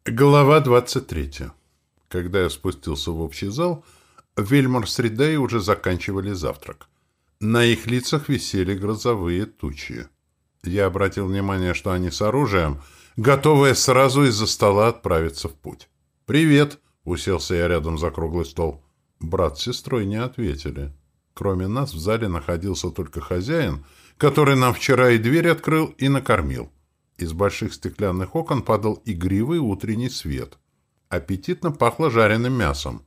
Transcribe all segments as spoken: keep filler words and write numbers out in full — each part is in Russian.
Глава двадцать третья. Когда я спустился в общий зал, Вельмар с Ридай уже заканчивали завтрак. На их лицах висели грозовые тучи. Я обратил внимание, что они с оружием, готовые сразу из-за стола отправиться в путь. «Привет!» — уселся я рядом за круглый стол. Брат с сестрой не ответили. Кроме нас в зале находился только хозяин, который нам вчера и дверь открыл, и накормил. Из больших стеклянных окон падал игривый утренний свет. Аппетитно пахло жареным мясом.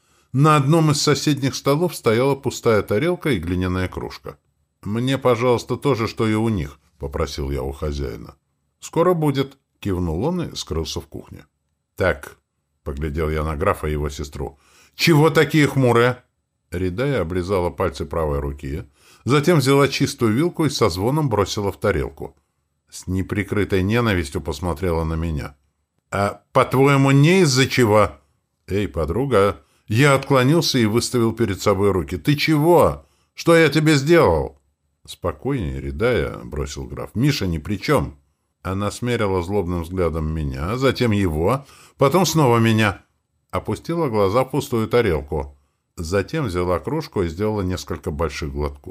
На одном из соседних столов стояла пустая тарелка и глиняная кружка. «Мне, пожалуйста, то же, что и у них», — попросил я у хозяина. «Скоро будет», — кивнул он и скрылся в кухне. «Так», — поглядел я на графа и его сестру, — «чего такие хмурые?» Ридая облизала пальцы правой руки, затем взяла чистую вилку и со звоном бросила в тарелку. С неприкрытой ненавистью посмотрела на меня. «А, по-твоему, не из-за чего?» «Эй, подруга!» Я отклонился и выставил перед собой руки. «Ты чего? Что я тебе сделал?» «Спокойнее, Ридая», — бросил граф. «Миша ни при чем». Она смерила злобным взглядом меня, затем его, потом снова меня. Опустила глаза в пустую тарелку. Затем взяла кружку и сделала несколько больших глотков.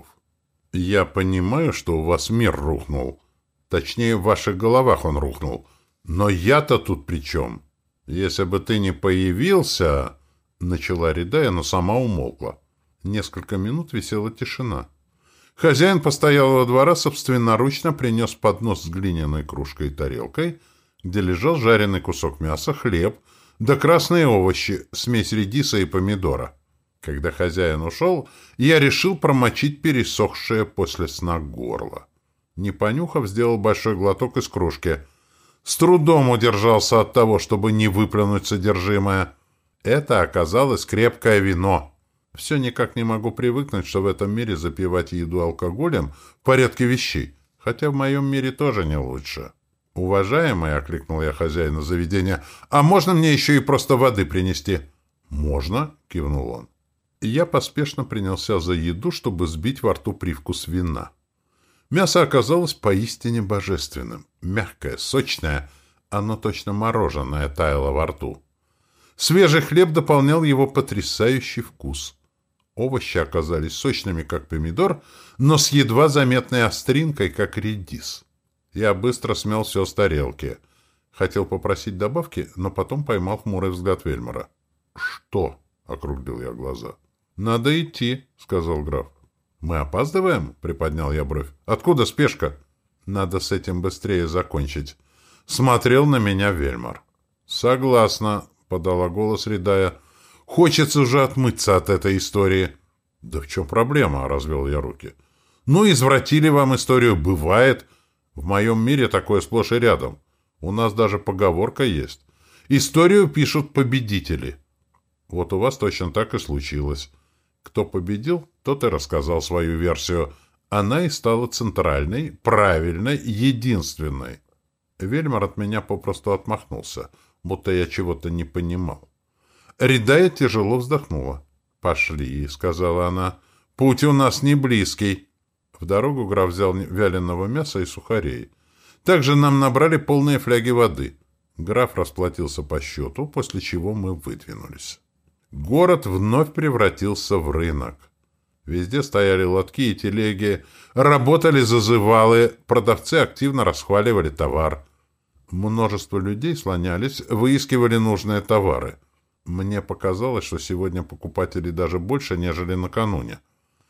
«Я понимаю, что у вас мир рухнул. Точнее, в ваших головах он рухнул. Но я-то тут при чем? Если бы ты не появился...» Начала Ридая, но сама умолкла. Несколько минут висела тишина. Хозяин постоялого двора собственноручно принес поднос с глиняной кружкой и тарелкой, где лежал жареный кусок мяса, хлеб, да красные овощи, смесь редиса и помидора. Когда хозяин ушел, я решил промочить пересохшее после сна горло. Не понюхав, сделал большой глоток из кружки. С трудом удержался от того, чтобы не выплюнуть содержимое. Это оказалось крепкое вино. Все никак не могу привыкнуть, что в этом мире запивать еду алкоголем в порядке вещей, хотя в моем мире тоже не лучше. «Уважаемый», — окликнул я хозяина заведения, — «а можно мне еще и просто воды принести?» «Можно», — кивнул он. Я поспешно принялся за еду, чтобы сбить во рту привкус вина. Мясо оказалось поистине божественным. Мягкое, сочное, оно точно мороженое таяло во рту. Свежий хлеб дополнял его потрясающий вкус. Овощи оказались сочными, как помидор, но с едва заметной остринкой, как редис. Я быстро смел все с тарелки. Хотел попросить добавки, но потом поймал хмурый взгляд Вельмара. «Что?» — округлил я глаза. «Надо идти», — сказал граф. «Мы опаздываем?» — приподнял я бровь. «Откуда спешка?» «Надо с этим быстрее закончить». Смотрел на меня Вельмар. «Согласна», — подала голос Ридая. «Хочется уже отмыться от этой истории». «Да в чем проблема?» — развел я руки. «Ну, извратили вам историю. Бывает. В моем мире такое сплошь и рядом. У нас даже поговорка есть. Историю пишут победители. Вот у вас точно так и случилось. Кто победил, тот и рассказал свою версию. Она и стала центральной, правильной, единственной». Вельмар от меня попросту отмахнулся, будто я чего-то не понимал. Ридая тяжело вздохнула. «Пошли», — сказала она. «Путь у нас не близкий». В дорогу граф взял вяленого мяса и сухарей. Также нам набрали полные фляги воды. Граф расплатился по счету, после чего мы выдвинулись. Город вновь превратился в рынок. Везде стояли лотки и телеги, работали зазывалы, продавцы активно расхваливали товар. Множество людей слонялись, выискивали нужные товары. Мне показалось, что сегодня покупателей даже больше, нежели накануне.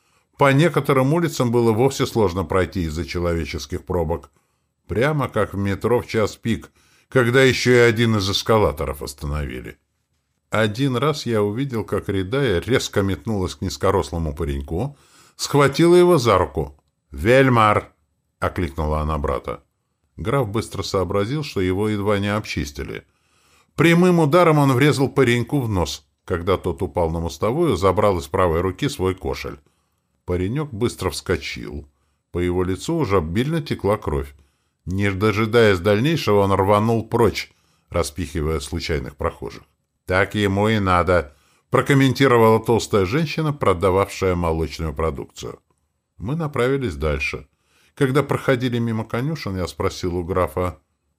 По некоторым улицам было вовсе сложно пройти из-за человеческих пробок. Прямо как в метро в час пик, когда еще и один из эскалаторов остановили. Один раз я увидел, как Ридая резко метнулась к низкорослому пареньку, схватила его за руку. «Вельмар!» — окликнула она брата. Граф быстро сообразил, что его едва не обчистили. Прямым ударом он врезал пареньку в нос. Когда тот упал на мостовую, забрал из правой руки свой кошель. Паренек быстро вскочил. По его лицу уже обильно текла кровь. Не дожидаясь дальнейшего, он рванул прочь, распихивая случайных прохожих. «Так ему и надо», — прокомментировала толстая женщина, продававшая молочную продукцию. Мы направились дальше. Когда проходили мимо конюшен, я спросил у графа: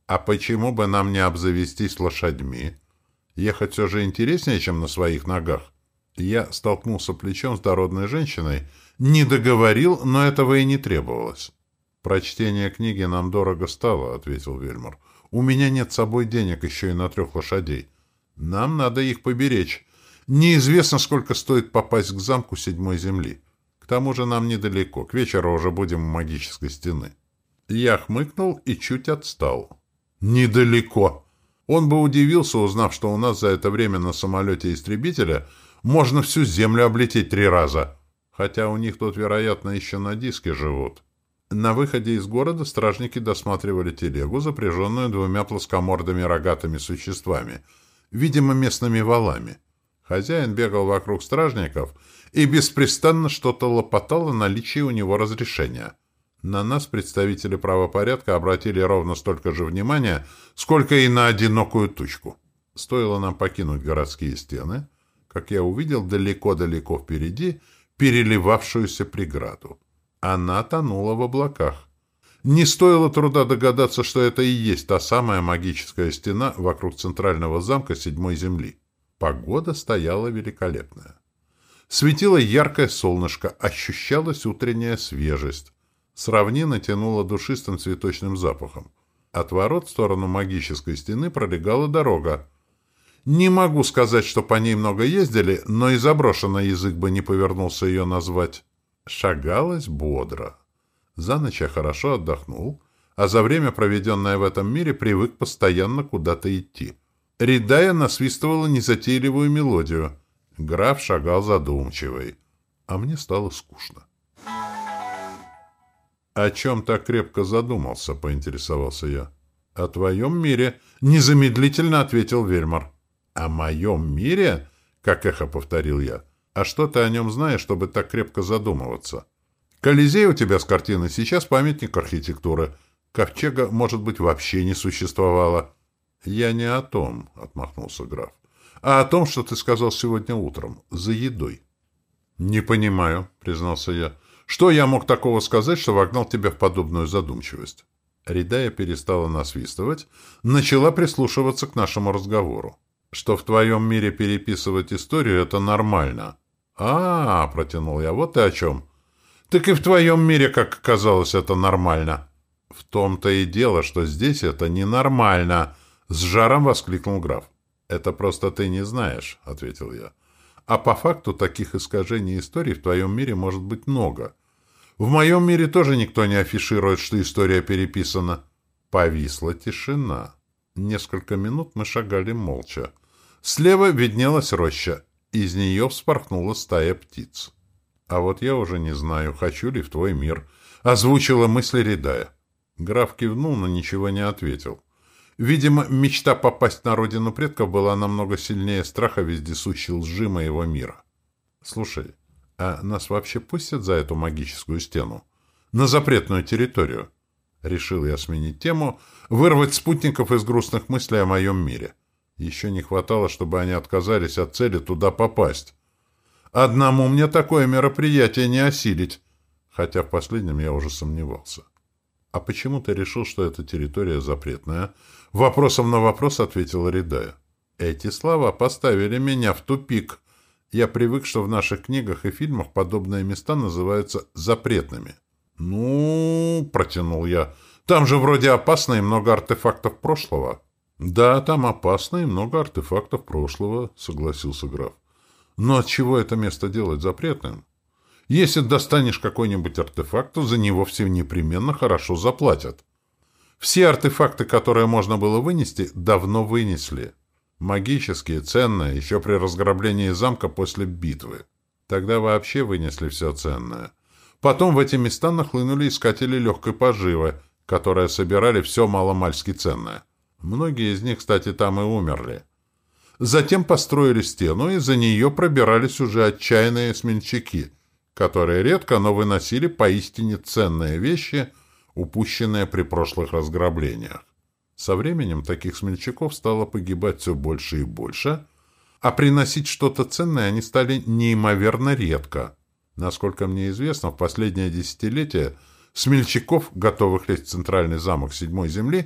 А почему бы нам не обзавестись лошадьми? Ехать все же интереснее, чем на своих ногах. Я столкнулся плечом с дородной женщиной, не договорил, но этого и не требовалось. «Прочтение книги нам дорого стало», — ответил Вельмор. «У меня нет с собой денег еще и на трех лошадей. Нам надо их поберечь. Неизвестно, сколько стоит попасть к замку седьмой земли. К тому же нам недалеко, к вечеру уже будем у магической стены». Я хмыкнул и чуть отстал. «Недалеко!» Он бы удивился, узнав, что у нас за это время на самолете-истребителя можно всю Землю облететь три раза. Хотя у них тут, вероятно, еще на диске живут. На выходе из города стражники досматривали телегу, запряженную двумя плоскомордыми рогатыми существами, видимо, местными валами. Хозяин бегал вокруг стражников и беспрестанно что-то лопотал о наличии у него разрешения. На нас представители правопорядка обратили ровно столько же внимания, сколько и на одинокую тучку. Стоило нам покинуть городские стены, как я увидел далеко-далеко впереди переливавшуюся преграду. Она тонула в облаках. Не стоило труда догадаться, что это и есть та самая магическая стена вокруг центрального замка седьмой земли. Погода стояла великолепная. Светило яркое солнышко, ощущалась утренняя свежесть. С равнины тянуло душистым цветочным запахом. От ворот в сторону магической стены пролегала дорога. Не могу сказать, что по ней много ездили, но и заброшенный язык бы не повернулся ее назвать. Шагалось бодро. За ночь я хорошо отдохнул, а за время, проведенное в этом мире, привык постоянно куда-то идти. Ридая насвистывала незатейливую мелодию. Граф шагал задумчивый, а мне стало скучно. «О чем так крепко задумался?» — поинтересовался я. «О твоем мире», — незамедлительно ответил Вельмор. «О моем мире?» — как эхо повторил я. «А что ты о нем знаешь, чтобы так крепко задумываться? Колизей у тебя с картиной сейчас памятник архитектуры. Ковчега, может быть, вообще не существовало». «Я не о том», — отмахнулся граф, — «а о том, что ты сказал сегодня утром, за едой». «Не понимаю», — признался я. «Что я мог такого сказать, что вогнал тебя в подобную задумчивость?» Ридая перестала насвистывать, начала прислушиваться к нашему разговору. «Что в твоем мире переписывать историю — это нормально». «А, — протянул я, — вот ты о чем. Так и в твоем мире, как оказалось, это нормально». «В том-то и дело, что здесь это ненормально», — с жаром воскликнул граф. «Это просто ты не знаешь», — ответил я. «А по факту таких искажений истории в твоем мире может быть много. В моем мире тоже никто не афиширует, что история переписана». Повисла тишина. Несколько минут мы шагали молча. Слева виднелась роща. Из нее вспорхнула стая птиц. «А вот я уже не знаю, хочу ли в твой мир», — озвучила мысль Ридая. Граф кивнул, но ничего не ответил. Видимо, мечта попасть на родину предков была намного сильнее страха вездесущей лжи моего мира. «Слушай, а нас вообще пустят за эту магическую стену? На запретную территорию?» Решил я сменить тему, вырвать спутников из грустных мыслей о моем мире. Еще не хватало, чтобы они отказались от цели туда попасть. Одному мне такое мероприятие не осилить, хотя в последнем я уже сомневался. «А почему ты решил, что эта территория запретная?» Вопросом на вопрос ответила Ридая. Эти слова поставили меня в тупик. Я привык, что в наших книгах и фильмах подобные места называются запретными. «Ну, — протянул я, — там же вроде опасно и много артефактов прошлого». «Да, там опасно и много артефактов прошлого», — согласился граф. «Но отчего это место делать запретным? Если достанешь какой-нибудь артефакт, то за него все непременно хорошо заплатят. Все артефакты, которые можно было вынести, давно вынесли. Магические, ценные, еще при разграблении замка после битвы. Тогда вообще вынесли все ценное. Потом в эти места нахлынули искатели легкой поживы, которые собирали все маломальски ценное. Многие из них, кстати, там и умерли. Затем построили стену, и за нее пробирались уже отчаянные смельчаки, которые редко, но выносили поистине ценные вещи, упущенные при прошлых разграблениях. Со временем таких смельчаков стало погибать все больше и больше, а приносить что-то ценное они стали неимоверно редко. Насколько мне известно, в последнее десятилетие смельчаков, готовых лезть в центральный замок седьмой земли,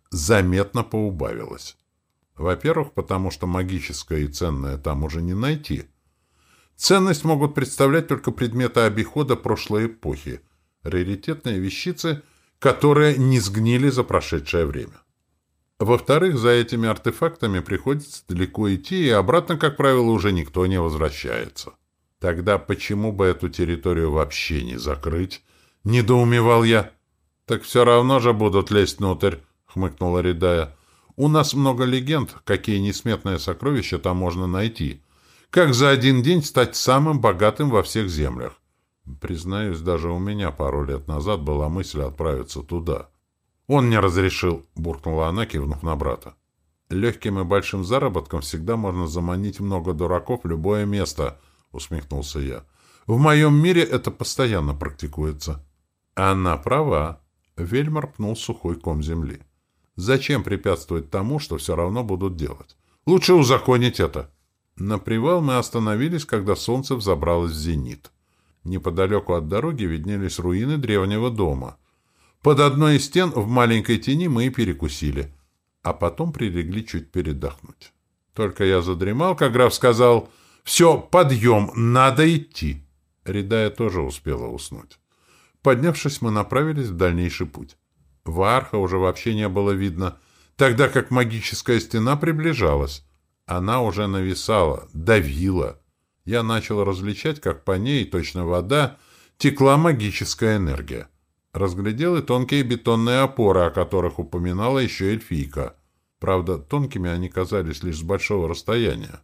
заметно поубавилось. Во-первых, потому что магическое и ценное там уже не найти. Ценность могут представлять только предметы обихода прошлой эпохи, раритетные вещицы, которые не сгнили за прошедшее время. Во-вторых, за этими артефактами приходится далеко идти, и обратно, как правило, уже никто не возвращается. Тогда почему бы эту территорию вообще не закрыть? Недоумевал я. Так все равно же будут лезть внутрь, хмыкнула Ридая. У нас много легенд, какие несметные сокровища там можно найти. Как за один день стать самым богатым во всех землях. Признаюсь, даже у меня пару лет назад была мысль отправиться туда. Он не разрешил, буркнула она, кивнув на брата. Легким и большим заработком всегда можно заманить много дураков в любое место, усмехнулся я. В моем мире это постоянно практикуется. Она права. Вельмар пнул сухой ком земли. Зачем препятствовать тому, что все равно будут делать? Лучше узаконить это. На привал мы остановились, когда солнце взобралось в зенит. Неподалеку от дороги виднелись руины древнего дома. Под одной из стен в маленькой тени мы и перекусили, а потом прилегли чуть передохнуть. Только я задремал, как граф сказал: «Все, подъем, надо идти». Ридая тоже успела уснуть. Поднявшись, мы направились в дальнейший путь. Ваарха уже вообще не было видно, тогда как магическая стена приближалась. Она уже нависала, давила. Я начал различать, как по ней, точно вода, текла магическая энергия. Разглядел и тонкие бетонные опоры, о которых упоминала еще эльфийка. Правда, тонкими они казались лишь с большого расстояния.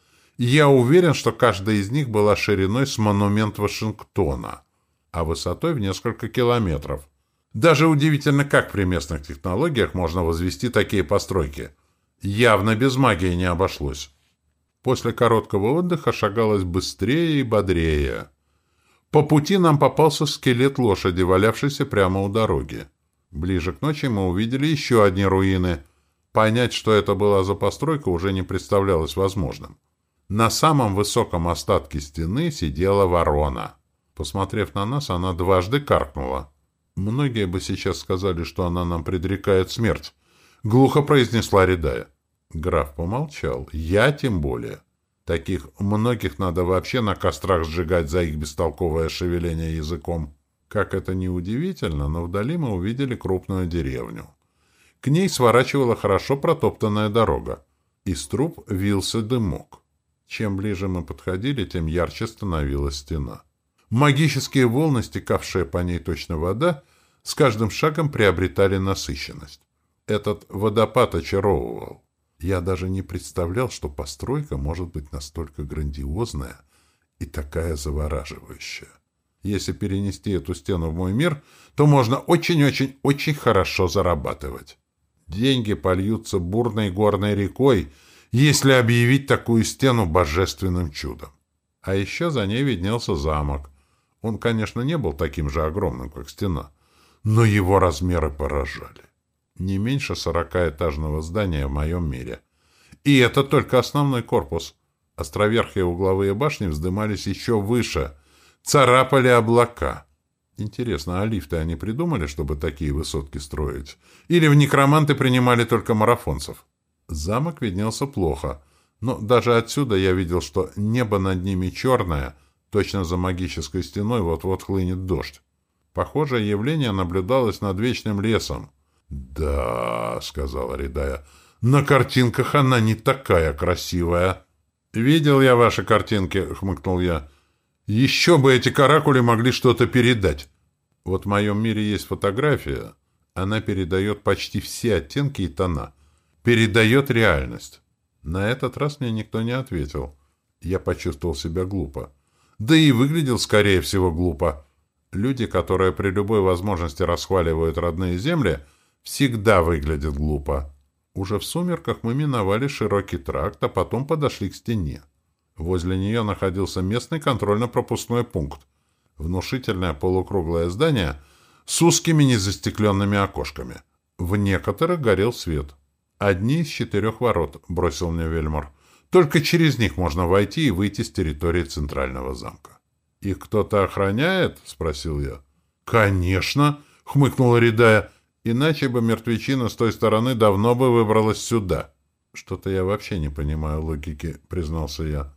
Я уверен, что каждая из них была шириной с монумент Вашингтона, а высотой в несколько километров. Даже удивительно, как при местных технологиях можно возвести такие постройки. Явно без магии не обошлось. После короткого отдыха шагалось быстрее и бодрее. По пути нам попался скелет лошади, валявшийся прямо у дороги. Ближе к ночи мы увидели еще одни руины. Понять, что это была за постройка, уже не представлялось возможным. На самом высоком остатке стены сидела ворона. Посмотрев на нас, она дважды каркнула. Многие бы сейчас сказали, что она нам предрекает смерть. Глухо произнесла Ридая. Граф помолчал. Я тем более. Таких многих надо вообще на кострах сжигать за их бестолковое шевеление языком. Как это ни удивительно, но вдали мы увидели крупную деревню. К ней сворачивала хорошо протоптанная дорога. Из труб вился дымок. Чем ближе мы подходили, тем ярче становилась стена. Магические волны, стекавшие по ней точно вода, с каждым шагом приобретали насыщенность. Этот водопад очаровывал. Я даже не представлял, что постройка может быть настолько грандиозная и такая завораживающая. Если перенести эту стену в мой мир, то можно очень-очень-очень хорошо зарабатывать. Деньги польются бурной горной рекой, если объявить такую стену божественным чудом. А еще за ней виднелся замок. Он, конечно, не был таким же огромным, как стена, но его размеры поражали. Не меньше сорокаэтажного здания в моем мире. И это только основной корпус. Островерхие угловые башни вздымались еще выше, царапали облака. Интересно, а лифты они придумали, чтобы такие высотки строить? Или в некроманты принимали только марафонцев? Замок виднелся плохо, но даже отсюда я видел, что небо над ними черное, точно за магической стеной вот-вот хлынет дождь. Похожее явление наблюдалось над вечным лесом. «Да», — сказала Ридая, — «на картинках она не такая красивая». «Видел я ваши картинки», — хмыкнул я. «Еще бы эти каракули могли что-то передать. Вот в моем мире есть фотография. Она передает почти все оттенки и тона. Передает реальность». На этот раз мне никто не ответил. Я почувствовал себя глупо. Да и выглядел, скорее всего, глупо. Люди, которые при любой возможности расхваливают родные земли, всегда выглядят глупо. Уже в сумерках мы миновали широкий тракт, а потом подошли к стене. Возле нее находился местный контрольно-пропускной пункт. Внушительное полукруглое здание с узкими незастекленными окошками. В некоторых горел свет. «Одни из четырех ворот», — бросил мне Вельмар. «Только через них можно войти и выйти с территории центрального замка». «Их кто-то охраняет?» — спросил я. «Конечно!» — хмыкнула Ридая. Иначе бы мертвечина с той стороны давно бы выбралась сюда. Что-то я вообще не понимаю логики, признался я.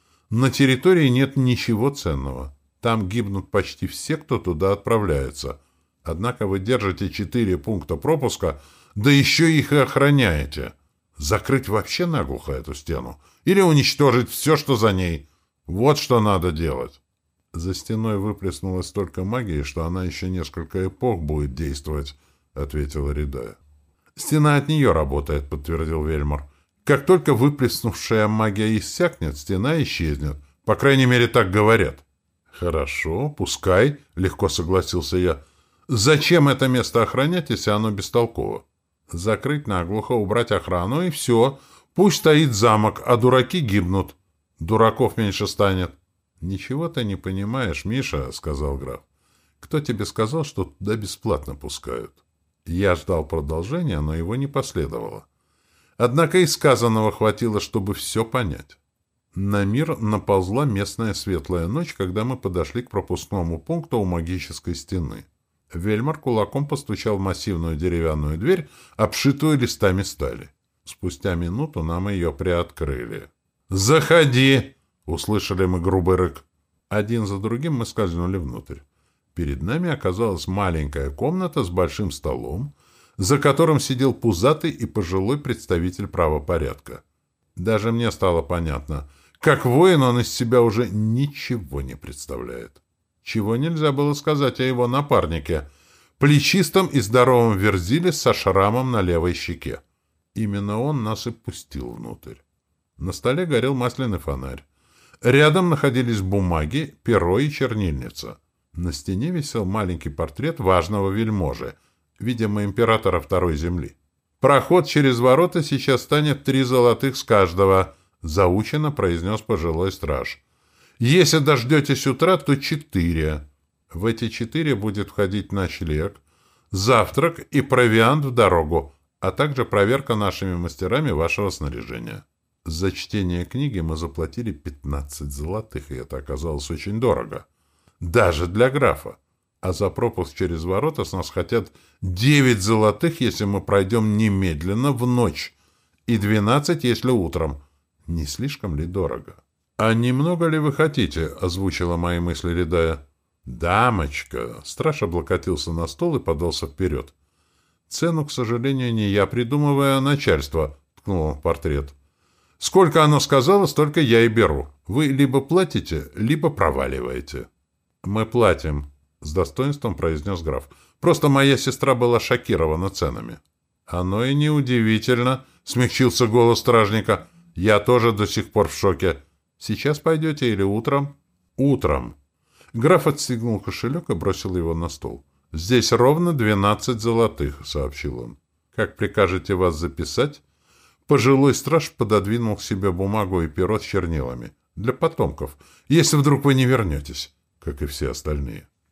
На территории нет ничего ценного. Там гибнут почти все, кто туда отправляется. Однако вы держите четыре пункта пропуска, да еще их и охраняете. Закрыть вообще наглухо эту стену? Или уничтожить все, что за ней? Вот что надо делать. За стеной выплеснулось столько магии, что она еще несколько эпох будет действовать, — ответила Ридая. Стена от нее работает, — подтвердил Вельмор. Как только выплеснувшая магия иссякнет, стена исчезнет. По крайней мере, так говорят. Хорошо, пускай, — легко согласился я. Зачем это место охранять, если оно бестолково? Закрыть наглухо, убрать охрану, и все. Пусть стоит замок, а дураки гибнут. Дураков меньше станет. — Ничего ты не понимаешь, Миша, — сказал граф. — Кто тебе сказал, что туда бесплатно пускают? Я ждал продолжения, но его не последовало. Однако и сказанного хватило, чтобы все понять. На мир наползла местная светлая ночь, когда мы подошли к пропускному пункту у магической стены. Вельмар кулаком постучал в массивную деревянную дверь, обшитую листами стали. Спустя минуту нам ее приоткрыли. «Заходи!» — услышали мы грубый рык. Один за другим мы скользнули внутрь. Перед нами оказалась маленькая комната с большим столом, за которым сидел пузатый и пожилой представитель правопорядка. Даже мне стало понятно, как воин он из себя уже ничего не представляет. Чего нельзя было сказать о его напарнике, плечистом и здоровом верзиле со шрамом на левой щеке. Именно он нас и пустил внутрь. На столе горел масляный фонарь. Рядом находились бумаги, перо и чернильница. На стене висел маленький портрет важного вельможи, видимо, императора Второй Земли. «Проход через ворота сейчас станет три золотых с каждого», — заучено произнес пожилой страж. «Если дождетесь утра, то четыре. В эти четыре будет входить ночлег, завтрак и провиант в дорогу, а также проверка нашими мастерами вашего снаряжения». За чтение книги мы заплатили пятнадцать золотых, и это оказалось очень дорого. Даже для графа. А за пропуск через ворота с нас хотят девять золотых, если мы пройдем немедленно в ночь, и двенадцать, если утром. Не слишком ли дорого? — А немного ли вы хотите? — озвучила мои мысли Ридая. — Дамочка! — страж облокотился на стол и подался вперед. — Цену, к сожалению, не я придумываю, а начальство, — ткнул он в портрет. — Сколько оно сказало, столько я и беру. Вы либо платите, либо проваливаете. — Мы платим, — с достоинством произнес граф. — Просто моя сестра была шокирована ценами. — Оно и неудивительно, — смягчился голос стражника. — Я тоже до сих пор в шоке. Сейчас пойдете или утром? — Утром. Граф отстегнул кошелек и бросил его на стол. — Здесь ровно двенадцать золотых, — сообщил он. — Как прикажете вас записать? Пожилой страж пододвинул к себе бумагу и перо с чернилами. Для потомков, если вдруг вы не вернетесь, как и все остальные.